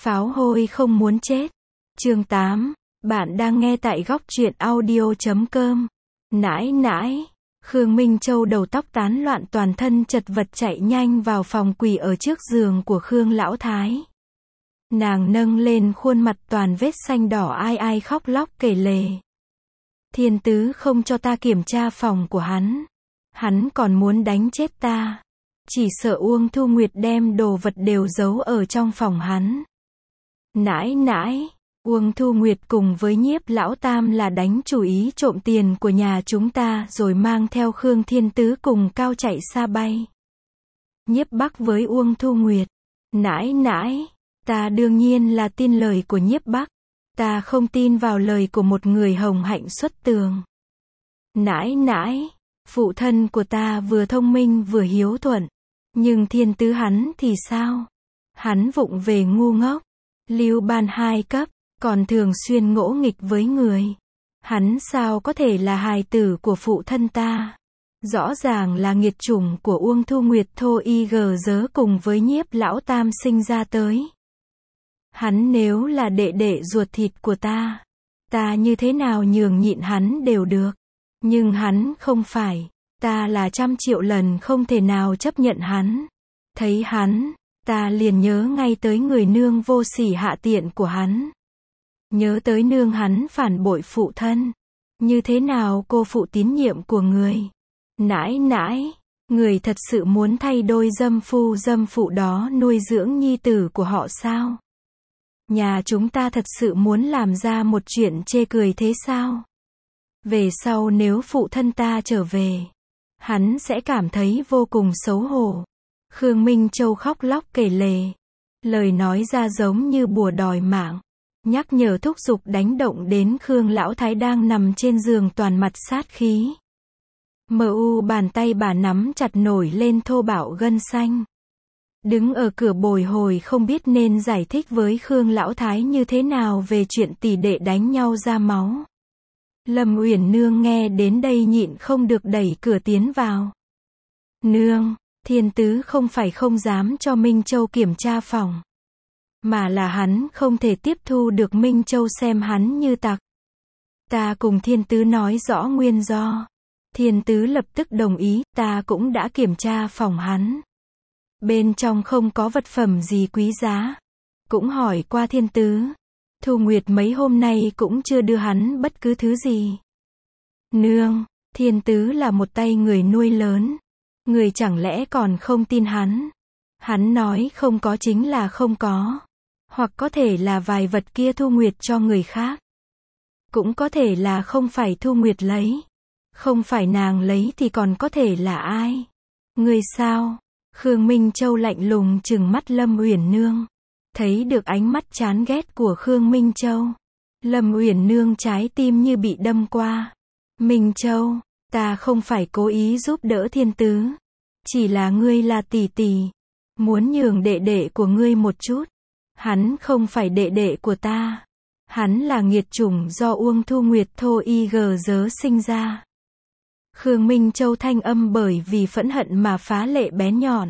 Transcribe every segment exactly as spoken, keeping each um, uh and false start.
Pháo hôi không muốn chết. Chương tám. Bạn đang nghe tại góc truyện audio chấm com. Nãi nãi. Khương Minh Châu đầu tóc tán loạn, toàn thân chật vật chạy nhanh vào phòng, quỳ ở trước giường của Khương Lão Thái. Nàng nâng lên khuôn mặt toàn vết xanh đỏ, ai ai khóc lóc kể lể. Thiên Tứ không cho ta kiểm tra phòng của hắn. Hắn còn muốn đánh chết ta. Chỉ sợ Uông Thu Nguyệt đem đồ vật đều giấu ở trong phòng hắn. Nãi nãi, Uông Thu Nguyệt cùng với Nhiếp Lão Tam là đánh chủ ý trộm tiền của nhà chúng ta rồi mang theo Khương Thiên Tứ cùng Cao chạy xa bay. Nhiếp Bắc với Uông Thu Nguyệt. Nãi nãi, ta đương nhiên là tin lời của Nhiếp Bắc. Ta không tin vào lời của một người hồng hạnh xuất tường. Nãi nãi, phụ thân của ta vừa thông minh vừa hiếu thuận. Nhưng Thiên Tứ hắn thì sao? Hắn vụng về ngu ngốc, lưu ban hai cấp, còn thường xuyên ngỗ nghịch với người. Hắn sao có thể là hài tử của phụ thân ta? Rõ ràng là nghiệt chủng của Uông Thu Nguyệt thô y gờ dớ cùng với Nhiếp Lão Tam sinh ra tới. Hắn nếu là đệ đệ ruột thịt của ta, ta như thế nào nhường nhịn hắn đều được. Nhưng hắn không phải. Ta là trăm triệu lần không thể nào chấp nhận hắn. Thấy hắn, ta liền nhớ ngay tới người nương vô sỉ hạ tiện của hắn. Nhớ tới nương hắn phản bội phụ thân. Như thế nào cô phụ tín nhiệm của người. Nãi nãi, người thật sự muốn thay đôi dâm phu dâm phụ đó nuôi dưỡng nhi tử của họ sao? Nhà chúng ta thật sự muốn làm ra một chuyện chê cười thế sao? Về sau nếu phụ thân ta trở về, hắn sẽ cảm thấy vô cùng xấu hổ. Khương Minh Châu khóc lóc kể lể. Lời nói ra giống như bùa đòi mạng. Nhắc nhở thúc giục đánh động đến Khương Lão Thái đang nằm trên giường toàn mặt sát khí. Mờ u bàn tay bà nắm chặt nổi lên thô bạo gân xanh. Đứng ở cửa bồi hồi không biết nên giải thích với Khương Lão Thái như thế nào về chuyện tỷ đệ đánh nhau ra máu. Lâm Uyển Nương nghe đến đây nhịn không được đẩy cửa tiến vào. Nương, Thiên Tứ không phải không dám cho Minh Châu kiểm tra phòng, mà là hắn không thể tiếp thu được Minh Châu xem hắn như tặc. Ta cùng Thiên Tứ nói rõ nguyên do. Thiên Tứ lập tức đồng ý, ta cũng đã kiểm tra phòng hắn. Bên trong không có vật phẩm gì quý giá. Cũng hỏi qua Thiên Tứ. Thu Nguyệt mấy hôm nay cũng chưa đưa hắn bất cứ thứ gì. Nương, Thiên Tứ là một tay người nuôi lớn. Người chẳng lẽ còn không tin hắn? Hắn nói không có chính là không có. Hoặc có thể là vài vật kia Thu Nguyệt cho người khác. Cũng có thể là không phải Thu Nguyệt lấy. Không phải nàng lấy thì còn có thể là ai? Người sao? Khương Minh Châu lạnh lùng trừng mắt Lâm Uyển Nương. Thấy được ánh mắt chán ghét của Khương Minh Châu, Lâm Uyển Nương trái tim như bị đâm qua. Minh Châu, ta không phải cố ý giúp đỡ Thiên Tứ. Chỉ là ngươi là tỷ tỷ. Muốn nhường đệ đệ của ngươi một chút. Hắn không phải đệ đệ của ta. Hắn là nghiệt chủng do Uông Thu Nguyệt thô y gờ dớ sinh ra. Khương Minh Châu thanh âm bởi vì phẫn hận mà phá lệ bén nhọn.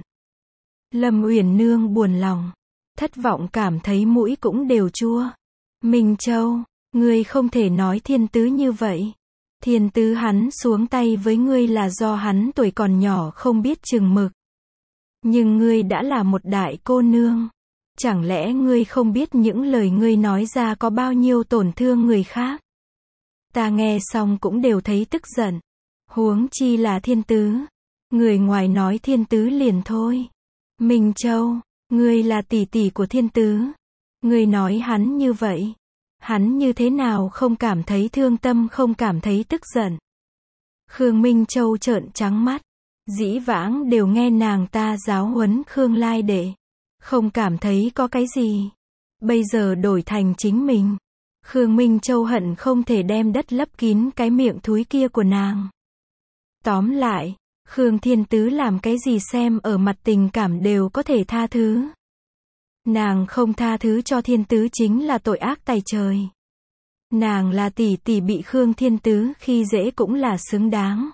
Lâm Uyển Nương buồn lòng. Thất vọng cảm thấy mũi cũng đều chua. Minh Châu, ngươi không thể nói Thiên Tứ như vậy. Thiên Tứ hắn xuống tay với ngươi là do hắn tuổi còn nhỏ không biết chừng mực. Nhưng ngươi đã là một đại cô nương. Chẳng lẽ ngươi không biết những lời ngươi nói ra có bao nhiêu tổn thương người khác? Ta nghe xong cũng đều thấy tức giận. Huống chi là Thiên Tứ. Người ngoài nói Thiên Tứ liền thôi. Minh Châu, ngươi là tỷ tỷ của Thiên Tứ. Ngươi nói hắn như vậy. Hắn như thế nào không cảm thấy thương tâm, không cảm thấy tức giận? Khương Minh Châu trợn trắng mắt. Dĩ vãng đều nghe nàng ta giáo huấn Khương Lai Đệ. Không cảm thấy có cái gì. Bây giờ đổi thành chính mình. Khương Minh Châu hận không thể đem đất lấp kín cái miệng thúi kia của nàng. Tóm lại, Khương Thiên Tứ làm cái gì xem ở mặt tình cảm đều có thể tha thứ. Nàng không tha thứ cho Thiên Tứ chính là tội ác tày trời. Nàng là tỷ tỷ bị Khương Thiên Tứ khi dễ cũng là xứng đáng.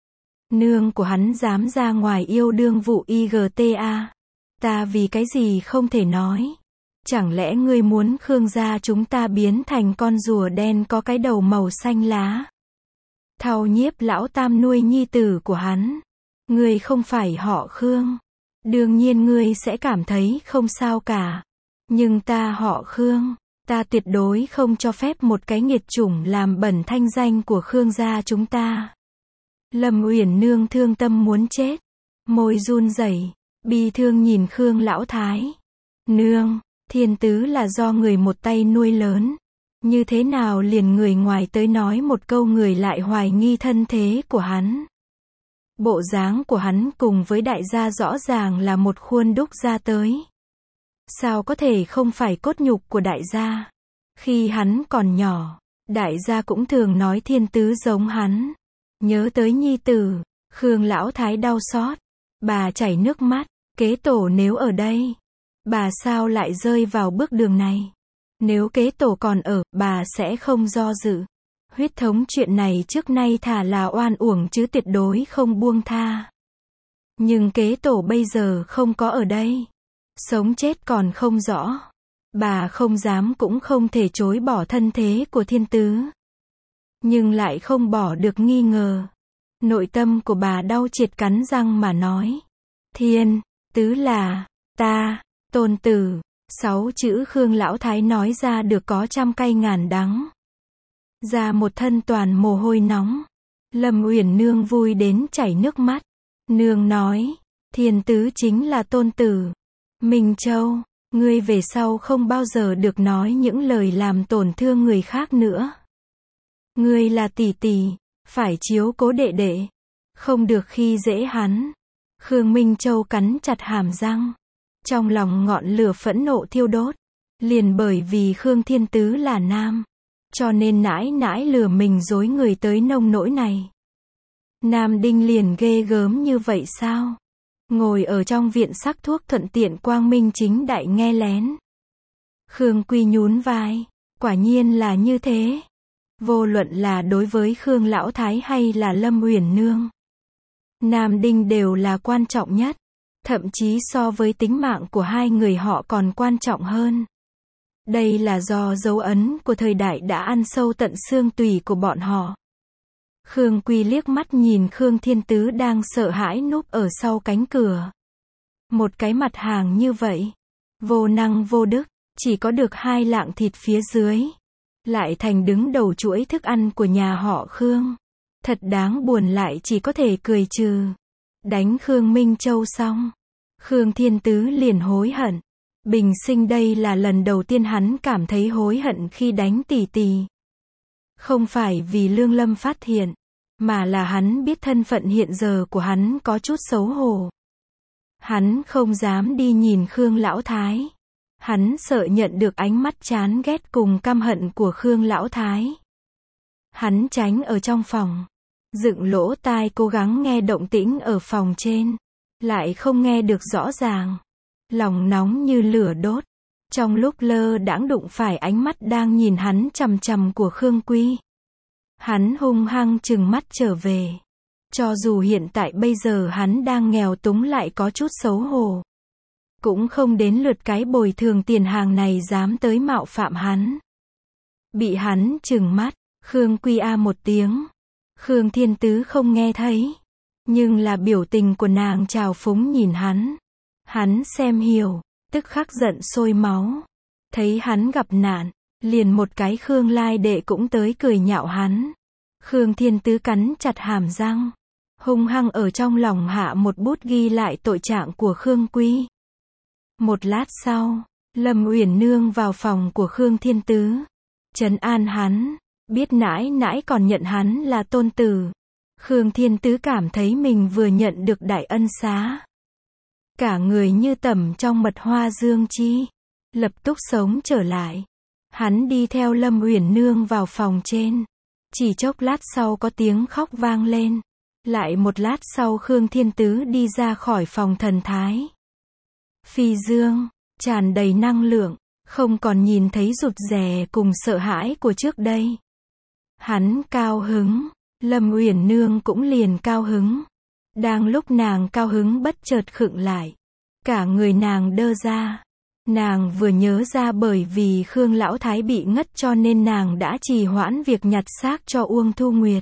Nương của hắn dám ra ngoài yêu đương vụ i giê tê a. Ta vì cái gì không thể nói. Chẳng lẽ ngươi muốn Khương gia chúng ta biến thành con rùa đen có cái đầu màu xanh lá? Thao Nhiếp lão tam nuôi nhi tử của hắn. Ngươi không phải họ Khương. Đương nhiên ngươi sẽ cảm thấy không sao cả. Nhưng ta họ Khương. Ta tuyệt đối không cho phép một cái nghiệt chủng làm bẩn thanh danh của Khương gia chúng ta. Lâm Uyển Nương thương tâm muốn chết. Môi run rẩy, bi thương nhìn Khương lão thái. Nương, Thiên Tứ là do người một tay nuôi lớn. Như thế nào liền người ngoài tới nói một câu người lại hoài nghi thân thế của hắn. Bộ dáng của hắn cùng với đại gia rõ ràng là một khuôn đúc ra tới. Sao có thể không phải cốt nhục của đại gia? Khi hắn còn nhỏ, đại gia cũng thường nói Thiên Tứ giống hắn. Nhớ tới nhi tử, Khương lão thái đau xót. Bà chảy nước mắt, kế tổ nếu ở đây, bà sao lại rơi vào bước đường này? Nếu kế tổ còn ở, bà sẽ không do dự. Huyết thống chuyện này trước nay thà là oan uổng chứ tuyệt đối không buông tha. Nhưng kế tổ bây giờ không có ở đây. Sống chết còn không rõ. Bà không dám cũng không thể chối bỏ thân thế của Thiên Tứ. Nhưng lại không bỏ được nghi ngờ. Nội tâm của bà đau triệt cắn răng mà nói. Thiên Tứ là ta, tôn tử. Sáu chữ Khương lão thái nói ra được có trăm cay ngàn đắng. Ra một thân toàn mồ hôi nóng. Lâm Uyển Nương vui đến chảy nước mắt. Nương nói, Thiên Tứ chính là tôn tử. Minh Châu, ngươi về sau không bao giờ được nói những lời làm tổn thương người khác nữa. Ngươi là tỷ tỷ, phải chiếu cố đệ đệ. Không được khi dễ hắn. Khương Minh Châu cắn chặt hàm răng. Trong lòng ngọn lửa phẫn nộ thiêu đốt. Liền bởi vì Khương Thiên Tứ là nam. Cho nên nãi nãi lừa mình dối người tới nông nỗi này. Nam Đinh liền ghê gớm như vậy sao? Ngồi ở trong viện sắc thuốc thuận tiện quang minh chính đại nghe lén. Khương Quy nhún vai. Quả nhiên là như thế. Vô luận là đối với Khương lão thái hay là Lâm Uyển Nương. Nam Đinh đều là quan trọng nhất. Thậm chí so với tính mạng của hai người họ còn quan trọng hơn. Đây là do dấu ấn của thời đại đã ăn sâu tận xương tủy của bọn họ. Khương Quy liếc mắt nhìn Khương Thiên Tứ đang sợ hãi núp ở sau cánh cửa. Một cái mặt hàng như vậy. Vô năng vô đức, chỉ có được hai lạng thịt phía dưới. Lại thành đứng đầu chuỗi thức ăn của nhà họ Khương. Thật đáng buồn lại chỉ có thể cười trừ. Đánh Khương Minh Châu xong. Khương Thiên Tứ liền hối hận. Bình sinh đây là lần đầu tiên hắn cảm thấy hối hận khi đánh tỷ tỷ. Không phải vì Lương Lâm phát hiện, mà là hắn biết thân phận hiện giờ của hắn có chút xấu hổ. Hắn không dám đi nhìn Khương lão thái. Hắn sợ nhận được ánh mắt chán ghét cùng căm hận của Khương lão thái. Hắn tránh ở trong phòng, dựng lỗ tai cố gắng nghe động tĩnh ở phòng trên, lại không nghe được rõ ràng. Lòng nóng như lửa đốt. Trong lúc lơ đãng đụng phải ánh mắt đang nhìn hắn chằm chằm của Khương Quy. Hắn hung hăng trừng mắt trở về. Cho dù hiện tại bây giờ hắn đang nghèo túng lại có chút xấu hổ. Cũng không đến lượt cái bồi thường tiền hàng này dám tới mạo phạm hắn. Bị hắn trừng mắt, Khương Quy a một tiếng. Khương Thiên Tứ không nghe thấy. Nhưng là biểu tình của nàng trào phúng nhìn hắn. Hắn xem hiểu, tức khắc giận sôi máu. Thấy hắn gặp nạn, liền một cái Khương lai đệ cũng tới cười nhạo hắn. Khương Thiên Tứ cắn chặt hàm răng. Hung hăng ở trong lòng hạ một bút ghi lại tội trạng của Khương Quy. Một lát sau, Lâm Uyển Nương vào phòng của Khương Thiên Tứ. Trấn an hắn, biết nãi nãi còn nhận hắn là tôn tử. Khương Thiên Tứ cảm thấy mình vừa nhận được đại ân xá. Cả người như tẩm trong mật hoa dương chi. Lập tức sống trở lại. Hắn đi theo Lâm Uyển Nương vào phòng trên. Chỉ chốc lát sau có tiếng khóc vang lên. Lại một lát sau Khương Thiên Tứ đi ra khỏi phòng thần thái. Phi dương, tràn đầy năng lượng, không còn nhìn thấy rụt rè cùng sợ hãi của trước đây. Hắn cao hứng, Lâm Uyển Nương cũng liền cao hứng. Đang lúc nàng cao hứng bất chợt khựng lại. Cả người nàng đơ ra. Nàng vừa nhớ ra bởi vì Khương Lão Thái bị ngất cho nên nàng đã trì hoãn việc nhặt xác cho Uông Thu Nguyệt.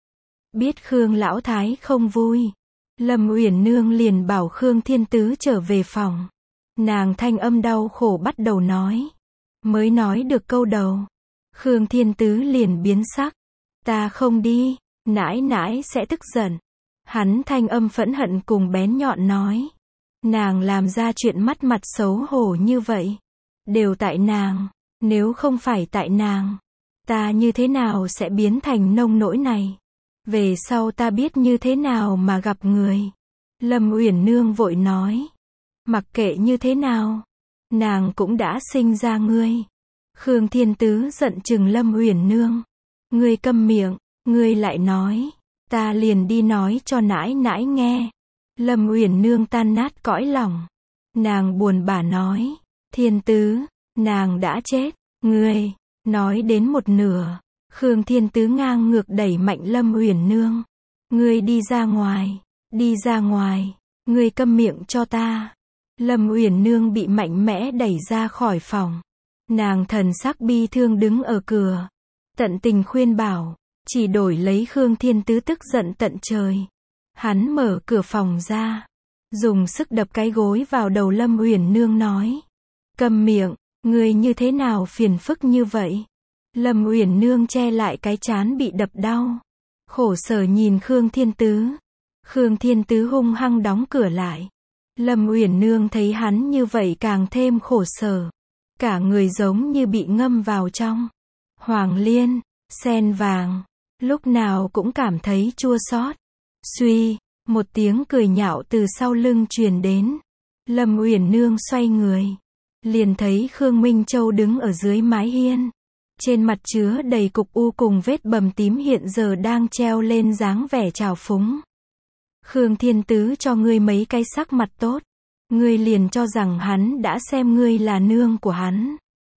Biết Khương Lão Thái không vui, Lâm Uyển Nương liền bảo Khương Thiên Tứ trở về phòng. Nàng thanh âm đau khổ bắt đầu nói. Mới nói được câu đầu, Khương Thiên Tứ liền biến sắc. Ta không đi, nãi nãi sẽ tức giận. Hắn thanh âm phẫn hận cùng bén nhọn nói. Nàng làm ra chuyện mất mặt xấu hổ như vậy. Đều tại nàng, nếu không phải tại nàng, ta như thế nào sẽ biến thành nông nỗi này. Về sau ta biết như thế nào mà gặp người. Lâm Uyển Nương vội nói. Mặc kệ như thế nào, nàng cũng đã sinh ra ngươi. Khương Thiên Tứ giận chừng Lâm Uyển Nương. Ngươi câm miệng, ngươi lại nói. Ta liền đi nói cho nãi nãi nghe. Lâm Uyển Nương tan nát cõi lòng. Nàng buồn bã nói. Thiên Tứ, nàng đã chết. Ngươi, nói đến một nửa. Khương Thiên Tứ ngang ngược đẩy mạnh Lâm Uyển Nương. Ngươi đi ra ngoài, đi ra ngoài, ngươi câm miệng cho ta. Lâm Uyển Nương bị mạnh mẽ đẩy ra khỏi phòng. Nàng thần sắc bi thương đứng ở cửa. Tận tình khuyên bảo, chỉ đổi lấy Khương Thiên Tứ tức giận tận trời. Hắn mở cửa phòng ra, dùng sức đập cái gối vào đầu Lâm Uyển Nương nói. Câm miệng, ngươi như thế nào phiền phức như vậy? Lâm Uyển Nương che lại cái trán bị đập đau. Khổ sở nhìn Khương Thiên Tứ. Khương Thiên Tứ hung hăng đóng cửa lại. Lâm Uyển Nương thấy hắn như vậy càng thêm khổ sở. Cả người giống như bị ngâm vào trong hoàng liên, sen vàng. Lúc nào cũng cảm thấy chua xót. Suy, một tiếng cười nhạo từ sau lưng truyền đến. Lâm Uyển Nương xoay người. Liền thấy Khương Minh Châu đứng ở dưới mái hiên. Trên mặt chứa đầy cục u cùng vết bầm tím hiện giờ đang treo lên dáng vẻ trào phúng. Khương Thiên Tứ cho ngươi mấy cái sắc mặt tốt. Ngươi liền cho rằng hắn đã xem ngươi là nương của hắn.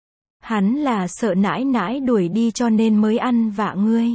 Hắn là sợ nãi nãi đuổi đi cho nên mới ăn vạ ngươi.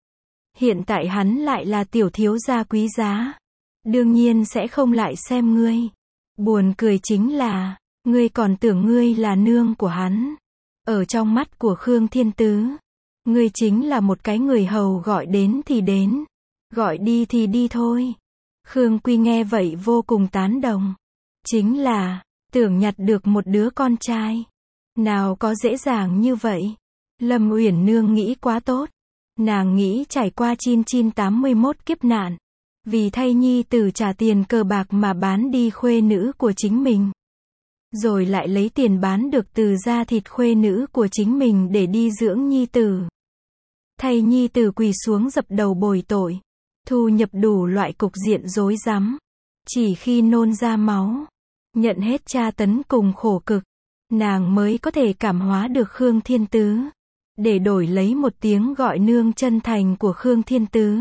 Hiện tại hắn lại là tiểu thiếu gia quý giá. Đương nhiên sẽ không lại xem ngươi. Buồn cười chính là, ngươi còn tưởng ngươi là nương của hắn. Ở trong mắt của Khương Thiên Tứ, ngươi chính là một cái người hầu gọi đến thì đến, gọi đi thì đi thôi. Khương Quy nghe vậy vô cùng tán đồng. Chính là, tưởng nhặt được một đứa con trai. Nào có dễ dàng như vậy. Lâm Uyển Nương nghĩ quá tốt. Nàng nghĩ trải qua chín chín tám mươi mốt kiếp nạn. Vì thay nhi tử trả tiền cờ bạc mà bán đi khuê nữ của chính mình. Rồi lại lấy tiền bán được từ da thịt khuê nữ của chính mình để đi dưỡng nhi tử. Thay nhi tử quỳ xuống dập đầu bồi tội. Thu nhập đủ loại cục diện rối rắm. Chỉ khi nôn ra máu, nhận hết tra tấn cùng khổ cực, nàng mới có thể cảm hóa được Khương Thiên Tứ. Để đổi lấy một tiếng gọi nương chân thành của Khương Thiên Tứ.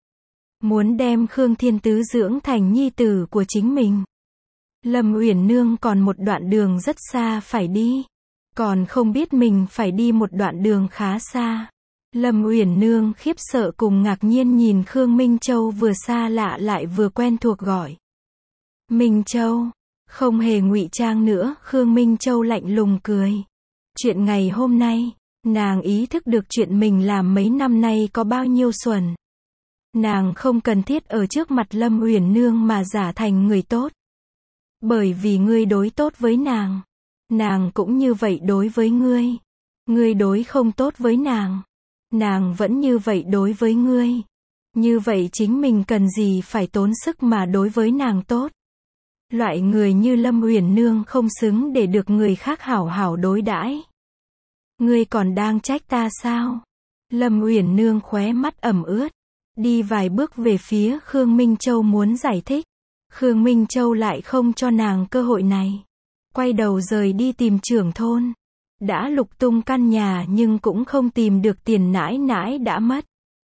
Muốn đem Khương Thiên Tứ dưỡng thành nhi tử của chính mình. Lâm Uyển Nương còn một đoạn đường rất xa phải đi. Còn không biết mình phải đi một đoạn đường khá xa. Lâm Uyển Nương khiếp sợ cùng ngạc nhiên nhìn Khương Minh Châu vừa xa lạ lại vừa quen thuộc gọi. Minh Châu, không hề ngụy trang nữa, Khương Minh Châu lạnh lùng cười. Chuyện ngày hôm nay, nàng ý thức được chuyện mình làm mấy năm nay có bao nhiêu xuẩn. Nàng không cần thiết ở trước mặt Lâm Uyển Nương mà giả thành người tốt. Bởi vì ngươi đối tốt với nàng, nàng cũng như vậy đối với ngươi. Ngươi đối không tốt với nàng, nàng vẫn như vậy đối với ngươi. Như vậy chính mình cần gì phải tốn sức mà đối với nàng tốt. Loại người như Lâm Uyển Nương không xứng để được người khác hảo hảo đối đãi. Ngươi còn đang trách ta sao? Lâm Uyển Nương khóe mắt ẩm ướt, đi vài bước về phía Khương Minh Châu muốn giải thích. Khương Minh Châu lại không cho nàng cơ hội này. Quay đầu rời đi tìm trưởng thôn. Đã lục tung căn nhà nhưng cũng không tìm được tiền nãi nãi đã mất.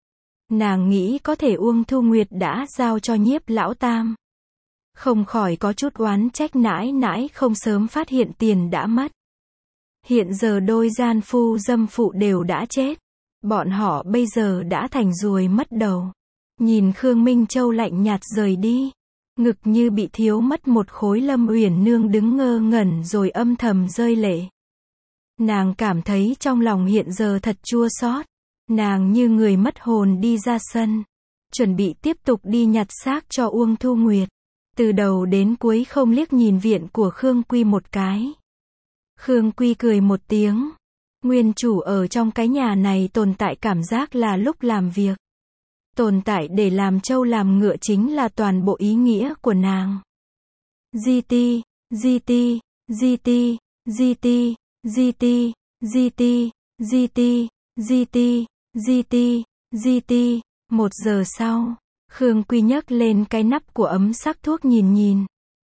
Nàng nghĩ có thể Uông Thu Nguyệt đã giao cho Nhiếp lão tam. Không khỏi có chút oán trách nãi nãi không sớm phát hiện tiền đã mất. Hiện giờ đôi gian phu dâm phụ đều đã chết. Bọn họ bây giờ đã thành ruồi mất đầu. Nhìn Khương Minh Châu lạnh nhạt rời đi. ngực như bị thiếu mất một khối. Lâm Uyển Nương đứng ngơ ngẩn rồi âm thầm rơi lệ. Nàng cảm thấy trong lòng hiện giờ thật chua xót. Nàng như người mất hồn đi ra sân, chuẩn bị tiếp tục đi nhặt xác cho Uông Thu Nguyệt. Từ đầu đến cuối không liếc nhìn viện của Khương Quy một cái. Khương Quy cười một tiếng. Nguyên chủ ở trong cái nhà này tồn tại cảm giác là lúc làm việc. Tồn tại để làm trâu làm ngựa chính là toàn bộ ý nghĩa của nàng. giê tê, giê tê, giê tê, giê tê, giê tê, giê tê, giê tê, giê tê, giê tê, giê tê. Một giờ sau, Khương Quy nhấc lên cái nắp của ấm sắc thuốc nhìn nhìn.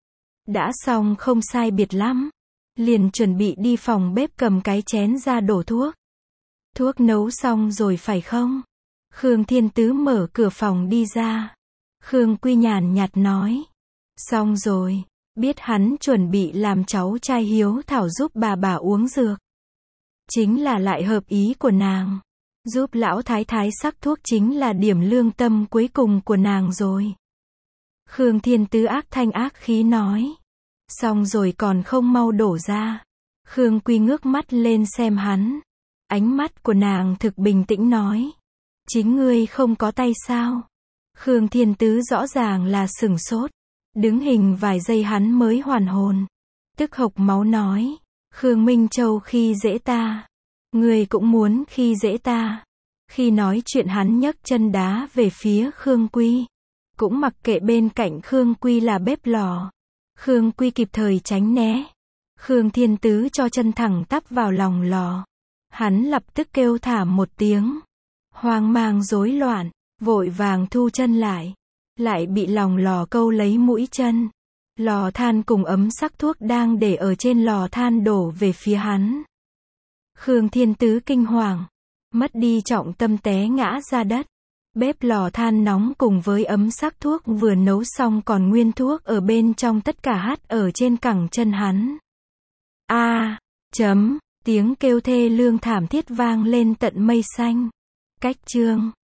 Đã xong không sai biệt lắm. Liền chuẩn bị đi phòng bếp cầm cái chén ra đổ thuốc. Thuốc nấu xong rồi phải không? Khương Thiên Tứ mở cửa phòng đi ra. Khương Quy nhàn nhạt nói. Xong rồi. Biết hắn chuẩn bị làm cháu trai hiếu thảo giúp bà bà uống dược. Chính là lại hợp ý của nàng. Giúp lão thái thái sắc thuốc chính là điểm lương tâm cuối cùng của nàng rồi. Khương Thiên Tứ ác thanh ác khí nói. Xong rồi còn không mau đổ ra. Khương Quy ngước mắt lên xem hắn. Ánh mắt của nàng thực bình tĩnh nói. Chính ngươi không có tay sao? Khương Thiên Tứ rõ ràng là sửng sốt. Đứng hình vài giây hắn mới hoàn hồn. Tức hộc máu nói. Khương Minh Châu khi dễ ta. Ngươi cũng muốn khi dễ ta. Khi nói chuyện hắn nhấc chân đá về phía Khương Quy. Cũng mặc kệ bên cạnh Khương Quy là bếp lò. Khương Quy kịp thời tránh né. Khương Thiên Tứ cho chân thẳng tắp vào lòng lò. Hắn lập tức kêu thảm một tiếng. Hoang mang rối loạn, vội vàng thu chân lại. Lại bị lòng lò câu lấy mũi chân. Lò than cùng ấm sắc thuốc đang để ở trên lò than đổ về phía hắn. Khương Thiên Tứ kinh hoàng. Mất đi trọng tâm té ngã ra đất. Bếp lò than nóng cùng với ấm sắc thuốc vừa nấu xong còn nguyên thuốc ở bên trong tất cả hắt ở trên cẳng chân hắn. A, chấm, tiếng kêu thê lương thảm thiết vang lên tận mây xanh. Cách chương